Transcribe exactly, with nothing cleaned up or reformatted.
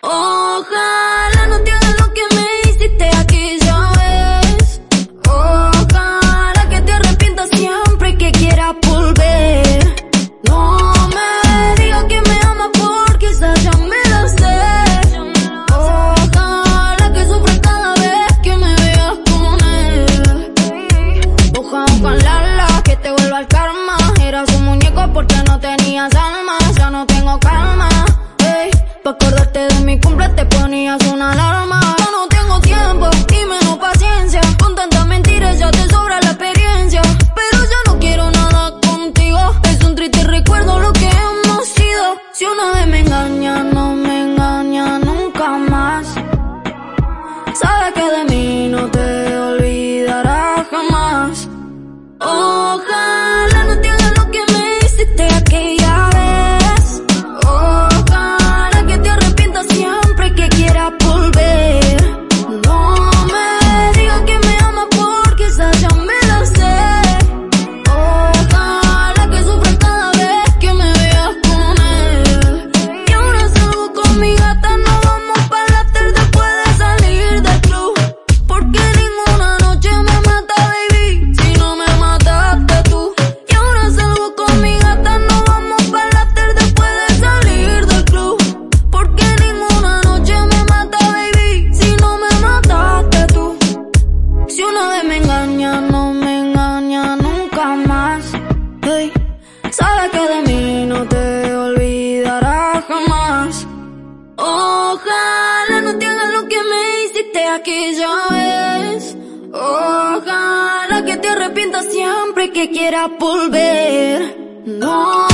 Ojalá no te hagas lo que me hiciste aquella vez. Ojalá que te arrepientas siempre que quieras volver. No me digas que me amas porque esa ya me la sé. Ojalá que sufras cada vez que me veas con él. Ojalá, ojalá que te vuelva el karma. Eras un muñeco porque no tenías alma. Ya no tengo calma. Pa' acordarte de mi cumple te ponías una alarma. Yo no tengo tiempo y menos paciencia. Con tantas mentiras ya te sobra la experiencia. Pero ya no quiero nada contigo. Es un triste recuerdo lo que hemos sido. Si una vez me engaña, no me engaña nunca más. Sabes que de mí no te olvidarás jamás. Ojalá no te hagas lo que me hiciste aquella vez. Ojalá que te arrepientas siempre que quieras volver. No me digas que me amas porque esa ya me la sé. Ojalá que sufras cada vez que me veas con él. Y ahora salgo con mi gata, nos vamos para la after después de salir del club. Porque ninguna noche me mata, baby, si no me mataste tú. Y ahora salgo con mi gata, nos vamos para la after después de salir del club. Porque ninguna noche me mata, baby, si no me mataste tú. Si una vez me engaña, no me engaña nunca más. Hey, sabes que de mí no te olvidarás jamás. Ojalá no te hagas lo que me hiciste aquella vez. Ojalá que te arrepientas siempre que quieras volver. No